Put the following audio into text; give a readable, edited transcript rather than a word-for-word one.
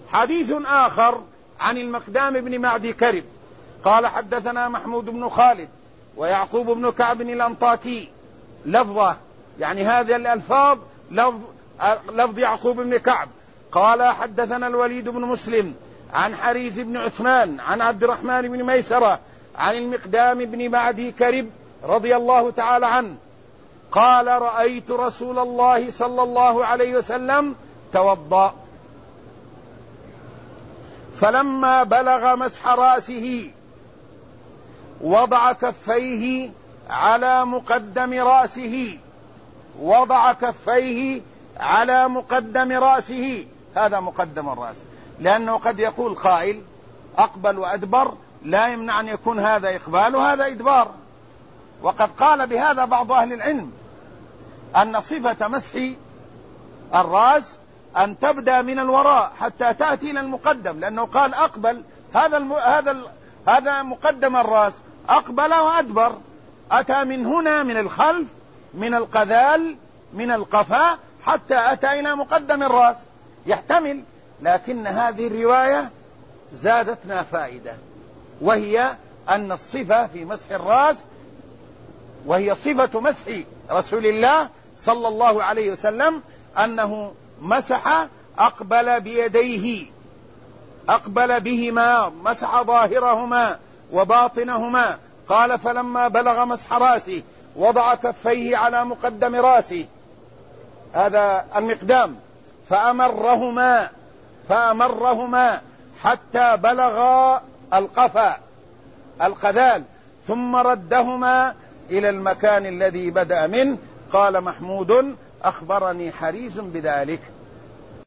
حديث آخر عن المقدام بن معدي كرب قال حدثنا محمود بن خالد ويعقوب بن كعب الأنطاكي لفظه، يعني هذه الألفاظ لفظ يعقوب بن كعب. قال حدثنا الوليد بن مسلم عن حريز بن عثمان عن عبد الرحمن بن ميسرة عن المقدام بن معدي كرب رضي الله تعالى عنه قال رأيت رسول الله صلى الله عليه وسلم توضأ فلما بلغ مسح رأسه وضع كفيه على مقدم رأسه، وضع كفيه على مقدم رأسه، هذا مقدم الرأس، لأنه قد يقول قائل أقبل وأدبر، لا يمنع أن يكون هذا إقبال وهذا إدبار. وقد قال بهذا بعض أهل العلم أن صفة مسح الرأس أن تبدأ من الوراء حتى تأتي إلى المقدم، لأنه قال أقبل، هذا مقدم الرأس، أقبل وأدبر، أتى من هنا من الخلف من القذال من القفاء حتى أتى إلى مقدم الرأس، يحتمل. لكن هذه الرواية زادتنا فائدة، وهي أن الصفة في مسح الرأس، وهي صفة مسح رسول الله صلى الله عليه وسلم، أنه مسح أقبل بيديه، أقبل بهما، مسح ظاهرهما وباطنهما. قال فلما بلغ مسح رأسه وضع كفيه على مقدم رأسه، هذا المقدام، فأمرهما حتى بلغ القفا القذال، ثم ردهما إلى المكان الذي بدأ منه. قال محمود أخبرني حريز بذلك.